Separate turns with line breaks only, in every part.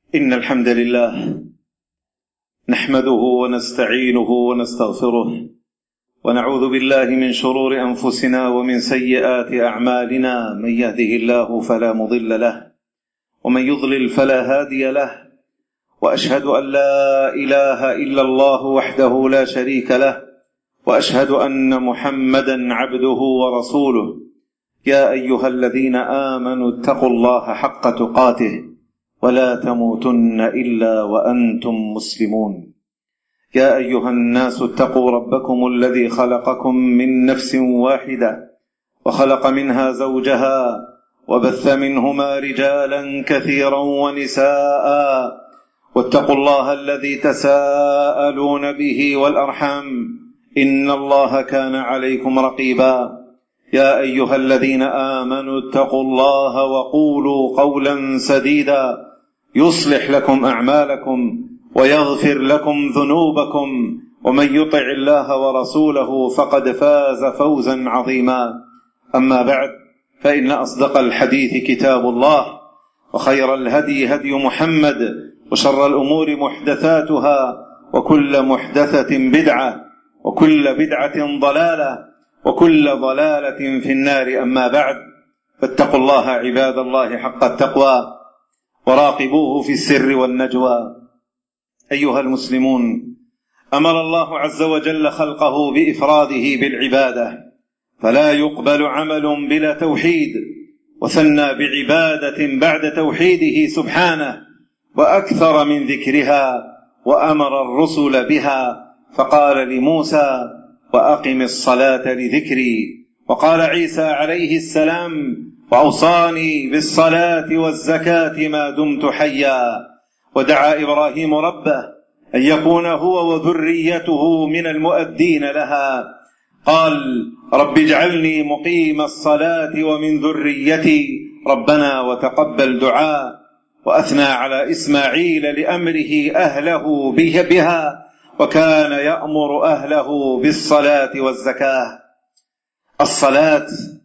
إن الحمد لله نحمده ونستعينه ونستغفره ونعوذ بالله من شرور أنفسنا ومن سيئات أعمالنا. من يهده الله فلا مضل له ومن يضلل فلا هادي له، وأشهد أن لا إله إلا الله وحده لا شريك له، وأشهد أن محمدا عبده ورسوله. يا أيها الذين آمنوا اتقوا الله حق تقاته ولا تموتن إلا وأنتم مسلمون. يا أيها الناس اتقوا ربكم الذي خلقكم من نفس واحدة وخلق منها زوجها وبث منهما رجالا كثيرا ونساء، واتقوا الله الذي تساءلون به والأرحام إن الله كان عليكم رقيبا. يا أيها الذين آمنوا اتقوا الله وقولوا قولا سديدا يصلح لكم أعمالكم ويغفر لكم ذنوبكم، ومن يطع الله ورسوله فقد فاز فوزا عظيما. أما بعد، فإن أصدق الحديث كتاب الله، وخير الهدي هدي محمد، وشر الأمور محدثاتها، وكل محدثة بدعة، وكل بدعة ضلالة، وكل ضلالة في النار. أما بعد، فاتقوا الله عباد الله حق التقوى وراقبوه في السر والنجوى. أيها المسلمون، أمر الله عز وجل خلقه بإفراده بالعبادة، فلا يقبل عمل بلا توحيد، وثنى بعبادة بعد توحيده سبحانه، وأكثر من ذكرها، وأمر الرسل بها، فقال لموسى: وأقم الصلاة لذكري. وقال عيسى عليه السلام: وأوصاني بالصلاة والزكاة ما دمت حيا. ودعا إبراهيم ربه أن يكون هو وذريته من المؤدين لها، قال: رب اجعلني مقيم الصلاة ومن ذريتي ربنا وتقبل دعاء. وأثنى على إسماعيل لأمره أهله بها، وكان يأمر أهله بالصلاة والزكاة. الصلاة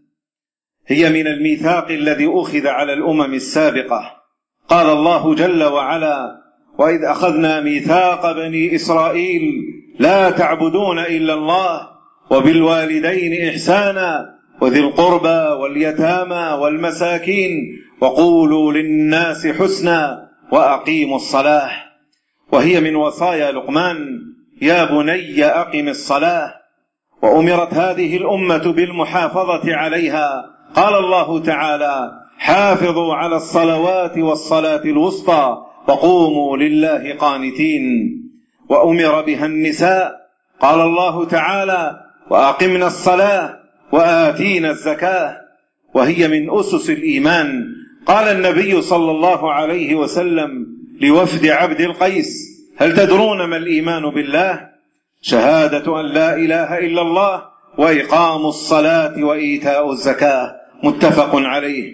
هي من الميثاق الذي أخذ على الأمم السابقة. قال الله جل وعلا: وإذ أخذنا ميثاق بني إسرائيل لا تعبدون إلا الله وبالوالدين إحسانا وذي القربى واليتامى والمساكين وقولوا للناس حسنا وأقيموا الصلاة. وهي من وصايا لقمان: يا بني أقم الصلاة. وأمرت هذه الأمة بالمحافظة عليها. قال الله تعالى: حافظوا على الصلوات والصلاة الوسطى وقوموا لله قانتين. وأمر بها النساء. قال الله تعالى: وأقمنا الصلاة وآتينا الزكاة. وهي من أسس الإيمان. قال النبي صلى الله عليه وسلم لوفد عبد القيس: هل تدرون ما الإيمان بالله؟ شهادة أن لا إله إلا الله وإقام الصلاة وإيتاء الزكاة. متفق عليه.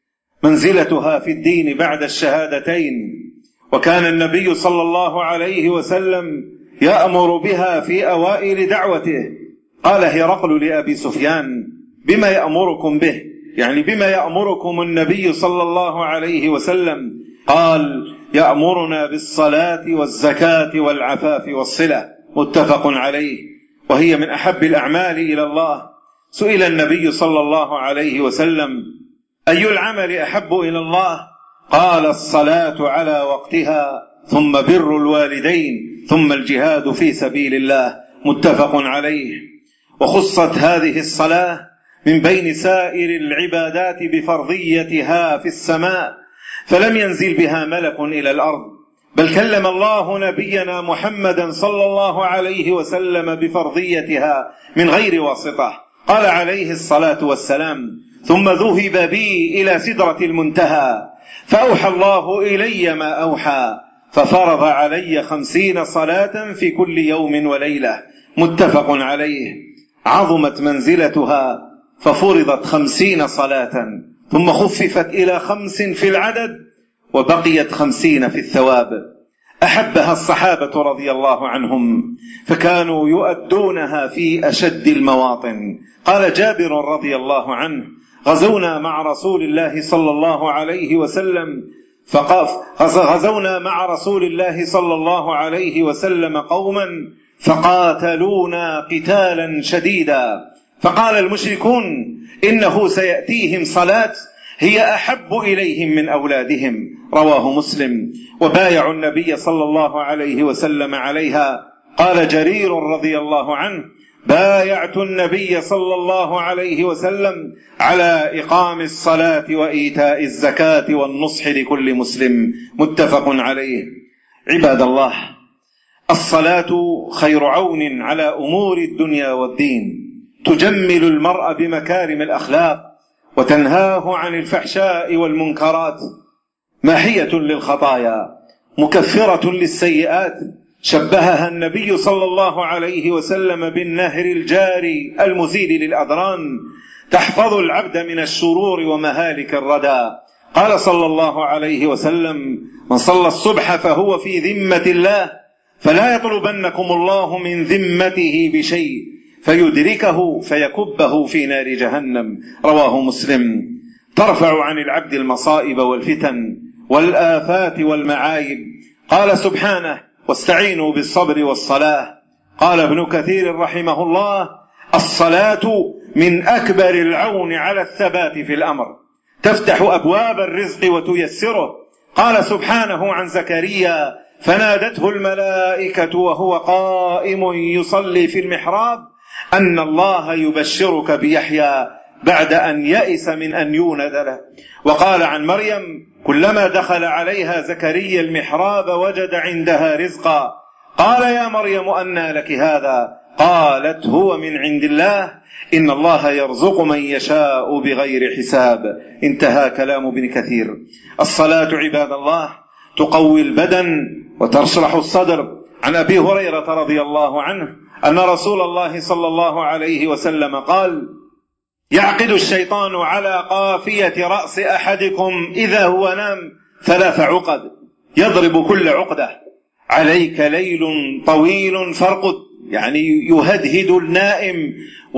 منزلتها في الدين بعد الشهادتين، وكان النبي صلى الله عليه وسلم يأمر بها في أوائل دعوته. قال هرقل لأبي سفيان: بما يأمركم به؟ يعني بما يأمركم النبي صلى الله عليه وسلم؟ قال: يأمرنا بالصلاة والزكاة والعفاف والصلة. متفق عليه. وهي من أحب الأعمال إلى الله. سئل النبي صلى الله عليه وسلم: أي العمل أحب إلى الله؟ قال: الصلاة على وقتها، ثم بر الوالدين، ثم الجهاد في سبيل الله. متفق عليه. وخصت هذه الصلاة من بين سائر العبادات بفرضيتها في السماء، فلم ينزل بها ملك إلى الأرض، بل كلم الله نبينا محمدا صلى الله عليه وسلم بفرضيتها من غير واسطة. قال عليه الصلاة والسلام: ثم ذهب بي إلى سدرة المنتهى فأوحى الله إلي ما أوحى، ففرض علي 50 صلاة في كل يوم وليلة. متفق عليه. عظمت منزلتها ففرضت 50 صلاة، ثم خففت إلى 5 في العدد، وبقيت 50 في الثواب. أحبها الصحابة رضي الله عنهم، فكانوا يؤدونها في أشد المواطن. قال جابر رضي الله عنه: غزونا مع رسول الله صلى الله عليه وسلم غزونا مع رسول الله صلى الله عليه وسلم قوما فقاتلونا قتالا شديدا، فقال المشركون إنه سيأتيهم صلاة هي أحب إليهم من أولادهم، رواه مسلم. وبايعوا النبي صلى الله عليه وسلم عليها. قال جرير رضي الله عنه: بايعت النبي صلى الله عليه وسلم على إقام الصلاة وإيتاء الزكاة والنصح لكل مسلم، متفق عليه. عباد الله، الصلاة خير عون على أمور الدنيا والدين، تجمل المرء بمكارم الأخلاق وتنهاه عن الفحشاء والمنكرات، ماحية للخطايا مكفرة للسيئات. شبهها النبي صلى الله عليه وسلم بالنهر الجاري المزيل للأذران، تحفظ العبد من الشرور ومهالك الردى. قال صلى الله عليه وسلم: من صلى الصبح فهو في ذمة الله، فلا يطلبنكم الله من ذمته بشيء فيدركه فيكبه في نار جهنم، رواه مسلم. ترفع عن العبد المصائب والفتن والآفات والمعايب. قال سبحانه: واستعينوا بالصبر والصلاة. قال ابن كثير رحمه الله: الصلاة من أكبر العون على الثبات في الأمر، تفتح أبواب الرزق وتيسره. قال سبحانه عن زكريا: فنادته الملائكة وهو قائم يصلي في المحراب أن الله يبشرك بيحيى بعد أن يئس من أن يولد له. وقال عن مريم: كلما دخل عليها زكريا المحراب وجد عندها رزقا، قال: يا مريم أنى لك هذا؟ قالت: هو من عند الله، إن الله يرزق من يشاء بغير حساب. انتهى كلام ابن كثير. الصلاة عباد الله تقوي البدن وتشرح الصدر. عن أبي هريرة رضي الله عنه أن رسول الله صلى الله عليه وسلم قال: يعقد الشيطان على قافية رأس أحدكم إذا هو نام 3 عقد، يضرب كل عقدة: عليك ليل طويل فارقد، يعني يهدهد النائم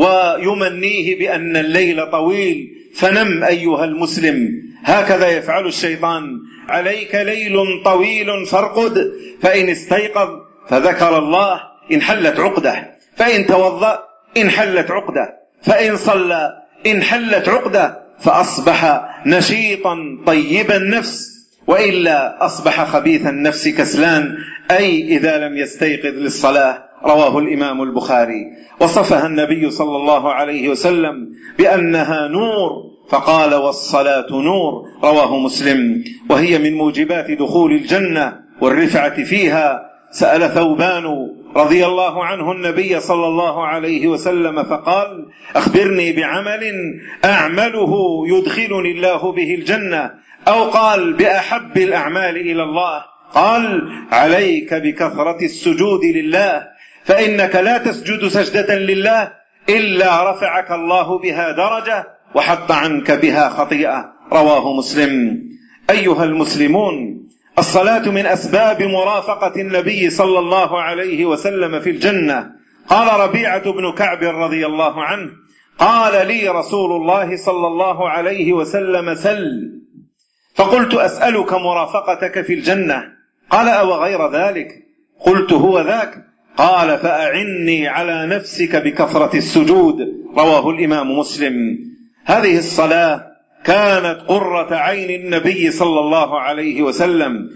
ويمنيه بأن الليل طويل، فنم أيها المسلم. هكذا يفعل الشيطان: عليك ليل طويل فارقد، فإن استيقظ فذكر الله انحلت عقدة، فإن توضأ انحلت عقدة، فإن صلى انحلت عقدة، فأصبح نشيطا طيب النفس، وإلا أصبح خبيث النفس كسلان، أي إذا لم يستيقظ للصلاة. رواه الإمام البخاري. وصفها النبي صلى الله عليه وسلم بأنها نور، فقال: والصلاة نور، رواه مسلم. وهي من موجبات دخول الجنة والرفعة فيها. سأل ثوبان رضي الله عنه النبي صلى الله عليه وسلم فقال: أخبرني بعمل أعمله يدخلني الله به الجنة، أو قال: بأحب الأعمال إلى الله. قال: عليك بكثرة السجود لله، فإنك لا تسجد سجدة لله إلا رفعك الله بها درجة وحط عنك بها خطيئة، رواه مسلم. أيها المسلمون، الصلاة من أسباب مرافقة النبي صلى الله عليه وسلم في الجنة. قال ربيعة بن كعب رضي الله عنه: قال لي رسول الله صلى الله عليه وسلم: سل. فقلت: أسألك مرافقتك في الجنة. قال: أو غير ذلك؟ قلت: هو ذاك. قال: فأعني على نفسك بكثرة السجود، رواه الإمام مسلم. هذه الصلاة كانت قرة عين النبي صلى الله عليه وسلم،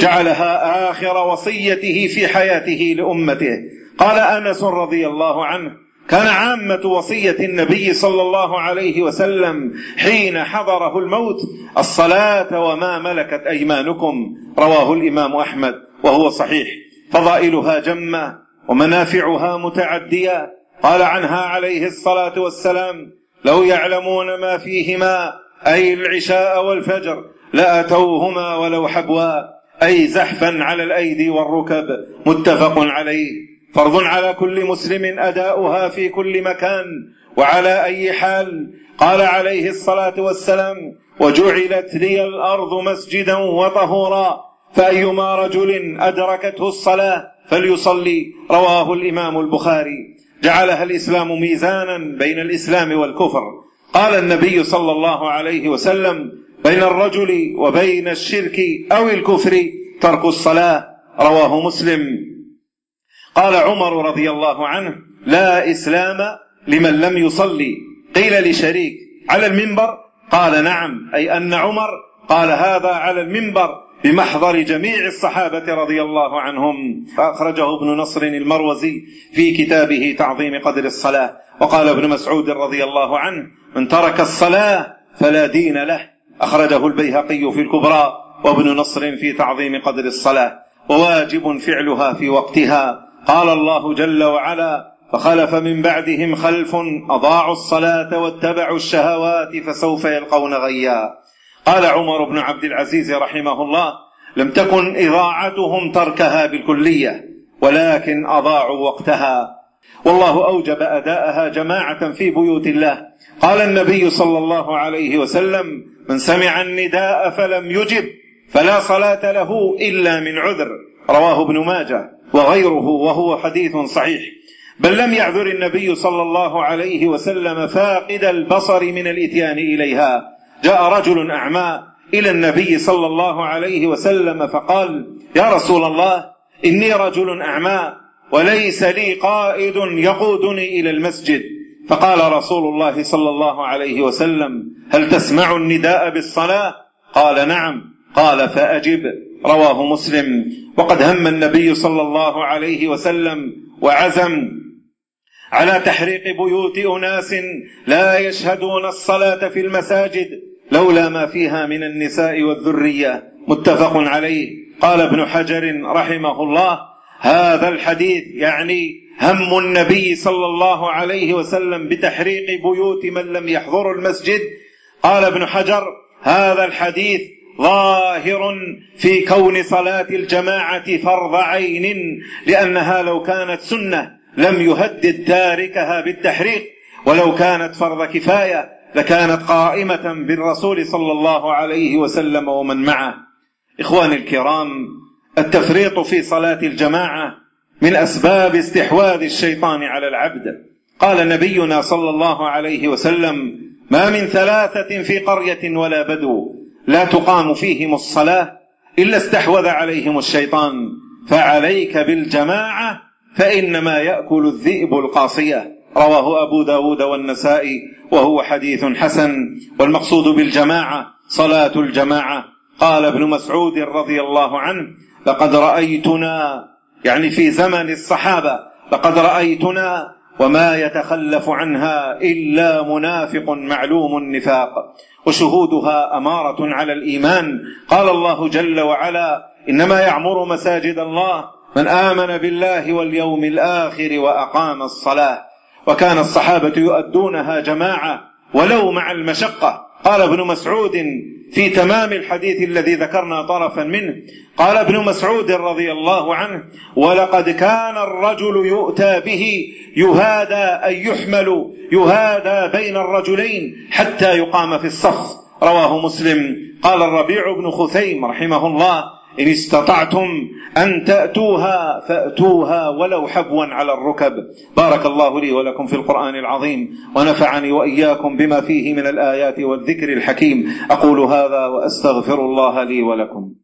وجعلها آخر وصيته في حياته لأمته. قال أنس رضي الله عنه: كان عامة وصية النبي صلى الله عليه وسلم حين حضره الموت: الصلاة وما ملكت أيمانكم، رواه الإمام أحمد، وهو صحيح. فضائلها جمة ومنافعها متعدية. قال عنها عليه الصلاة والسلام: لو يعلمون ما فيهما، أي العشاء والفجر، لأتوهما ولو حبوا، أي زحفا على الأيدي والركب، متفق عليه. فرض على كل مسلم أداؤها في كل مكان وعلى أي حال. قال عليه الصلاة والسلام: وجعلت لي الأرض مسجدا وطهورا، فأيما رجل أدركته الصلاة فليصلي، رواه الإمام البخاري. جعلها الإسلام ميزانا بين الإسلام والكفر. قال النبي صلى الله عليه وسلم: بين الرجل وبين الشرك أو الكفر ترك الصلاة، رواه مسلم. قال عمر رضي الله عنه: لا إسلام لمن لم يصلي. قيل لشريك: على المنبر؟ قال: نعم، أي أن عمر قال هذا على المنبر بمحضر جميع الصحابة رضي الله عنهم. فأخرجه ابن نصر المروزي في كتابه تعظيم قدر الصلاة. وقال ابن مسعود رضي الله عنه: من ترك الصلاة فلا دين له. أخرجه البيهقي في الكبرى وابن نصر في تعظيم قدر الصلاة. وواجب فعلها في وقتها. قال الله جل وعلا: فخلف من بعدهم خلف أضاعوا الصلاة واتبعوا الشهوات فسوف يلقون غيا. قال عمر بن عبد العزيز رحمه الله: لم تكن إضاعتهم تركها بالكلية، ولكن أضاعوا وقتها، والله أوجب أداءها جماعة في بيوت الله. قال النبي صلى الله عليه وسلم: من سمع النداء فلم يجب فلا صلاة له إلا من عذر. رواه ابن ماجه وغيره، وهو حديث صحيح. بل لم يعذر النبي صلى الله عليه وسلم فاقد البصر من الإتيان إليها. جاء رجل أعمى إلى النبي صلى الله عليه وسلم فقال: يا رسول الله، إني رجل أعمى وليس لي قائد يقودني إلى المسجد. فقال رسول الله صلى الله عليه وسلم: هل تسمع النداء بالصلاة؟ قال: نعم. قال: فأجب. رواه مسلم. وقد هم النبي صلى الله عليه وسلم وعزم على تحريق بيوت أناس لا يشهدون الصلاة في المساجد لولا ما فيها من النساء والذرية. متفق عليه. قال ابن حجر رحمه الله: هذا الحديث يعني هم النبي صلى الله عليه وسلم بتحريق بيوت من لم يحضروا المسجد. قال ابن حجر: هذا الحديث ظاهر في كون صلاة الجماعة فرض عين، لأنها لو كانت سنة لم يهدد تاركها بالتحريق، ولو كانت فرض كفاية لكانت قائمة بالرسول صلى الله عليه وسلم ومن معه. إخواني الكرام، التفريط في صلاة الجماعة من أسباب استحواذ الشيطان على العبد. قال نبينا صلى الله عليه وسلم: ما من ثلاثة في قرية ولا بدو لا تقام فيهم الصلاة إلا استحوذ عليهم الشيطان، فعليك بالجماعة فإنما يأكل الذئب القاصية. رواه أبو داود والنسائي، وهو حديث حسن. والمقصود بالجماعة صلاة الجماعة. قال ابن مسعود رضي الله عنه: لقد رأيتنا، يعني في زمن الصحابة، لقد رأيتنا وما يتخلف عنها إلا منافق معلوم النفاق، وشهودها أمارة على الإيمان. قال الله جل وعلا: إنما يعمر مساجد الله من آمن بالله واليوم الآخر وأقام الصلاة. وكان الصحابة يؤدونها جماعة ولو مع المشقة. قال ابن مسعود في تمام الحديث الذي ذكرنا طرفا منه، قال ابن مسعود رضي الله عنه: ولقد كان الرجل يؤتى به يهادى، أي يحمل يهادى بين الرجلين حتى يقام في الصف. رواه مسلم. قال الربيع بن خثيم رحمه الله: إن استطعتم أن تأتوها فأتوها ولو حبوا على الركب. بارك الله لي ولكم في القرآن العظيم، ونفعني وإياكم بما فيه من الآيات والذكر الحكيم. أقول هذا وأستغفر الله لي ولكم.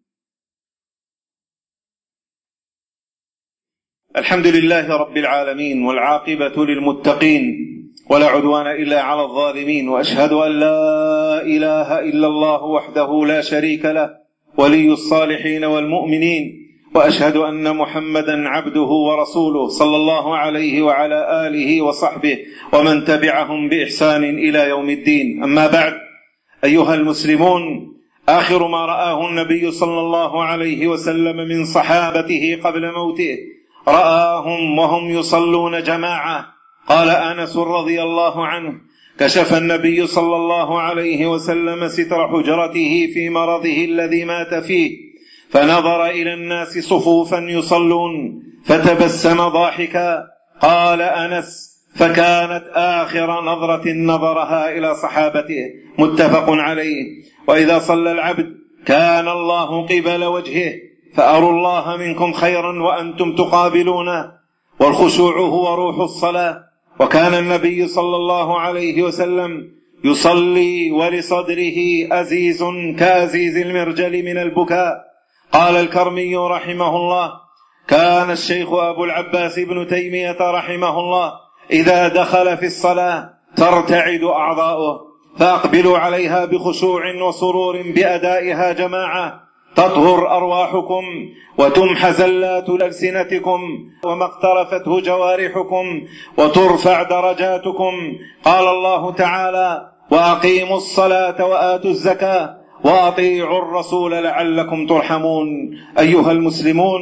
الحمد لله رب العالمين، والعاقبة للمتقين، ولا عدوان إلا على الظالمين. وأشهد أن لا إله إلا الله وحده لا شريك له، ولي الصالحين والمؤمنين. وأشهد أن محمدا عبده ورسوله صلى الله عليه وعلى آله وصحبه ومن تبعهم بإحسان إلى يوم الدين. أما بعد، أيها المسلمون، آخر ما رآه النبي صلى الله عليه وسلم من صحابته قبل موته رآهم وهم يصلون جماعة. قال أنس رضي الله عنه: كشف النبي صلى الله عليه وسلم ستر حجرته في مرضه الذي مات فيه، فنظر إلى الناس صفوفا يصلون فتبسم ضاحكا. قال أنس: فكانت آخر نظرة نظرها إلى صحابته. متفق عليه. وإذا صلى العبد كان الله قبل وجهه، فأروا الله منكم خيرا وأنتم تقابلونه، والخشوع هو روح الصلاة. وكان النبي صلى الله عليه وسلم يصلي ولصدره أزيز كأزيز المرجل من البكاء. قال الكرمي رحمه الله: كان الشيخ أبو العباس بن تيمية رحمه الله إذا دخل في الصلاة ترتعد أعضاؤه، فأقبلوا عليها بخشوع وسرور بأدائها جماعة، تطهر أرواحكم وتمحى زلات ألسنتكم وما اقترفته جوارحكم وترفع درجاتكم. قال الله تعالى: وأقيموا الصلاة وآتوا الزكاة وأطيعوا الرسول لعلكم ترحمون. أيها المسلمون،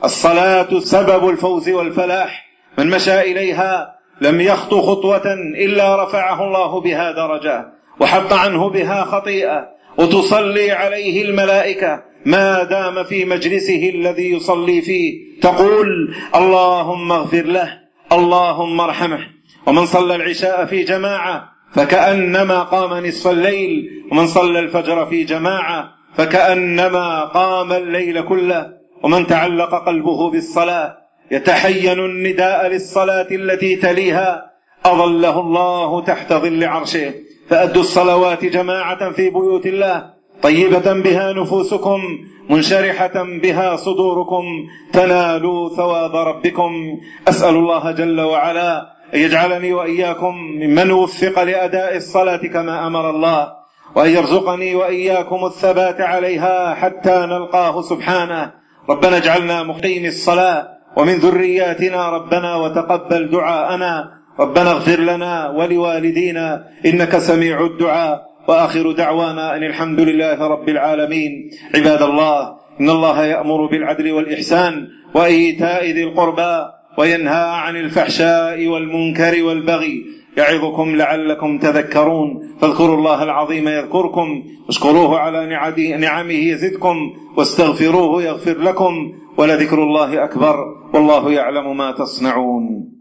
الصلاة سبب الفوز والفلاح، من مشى إليها لم يخطو خطوة إلا رفعه الله بها درجة وحط عنه بها خطيئة، وتصلي عليه الملائكة ما دام في مجلسه الذي يصلي فيه، تقول: اللهم اغفر له، اللهم ارحمه. ومن صلى العشاء في جماعة فكأنما قام نصف الليل، ومن صلى الفجر في جماعة فكأنما قام الليل كله. ومن تعلق قلبه بالصلاة يتحين النداء للصلاة التي تليها أظله الله تحت ظل عرشه. فأدوا الصلوات جماعة في بيوت الله، طيبة بها نفوسكم، منشرحة بها صدوركم، تنالوا ثواب ربكم. أسأل الله جل وعلا أن يجعلني وإياكم ممن وفق لأداء الصلاة كما أمر الله، وأن يرزقني وإياكم الثبات عليها حتى نلقاه سبحانه. ربنا اجعلنا مقيم الصلاة ومن ذرياتنا ربنا وتقبل دعاءنا. ربنا اغفر لنا ولوالدينا إنك سميع الدعاء. وآخر دعوانا أن الحمد لله رب العالمين. عباد الله، إن الله يأمر بالعدل والإحسان وإيتاء ذي القربى وينهى عن الفحشاء والمنكر والبغي، يعظكم لعلكم تذكرون. فاذكروا الله العظيم يذكركم، واشكروه على نعمه يزدكم، واستغفروه يغفر لكم، ولذكر الله أكبر، والله يعلم ما تصنعون.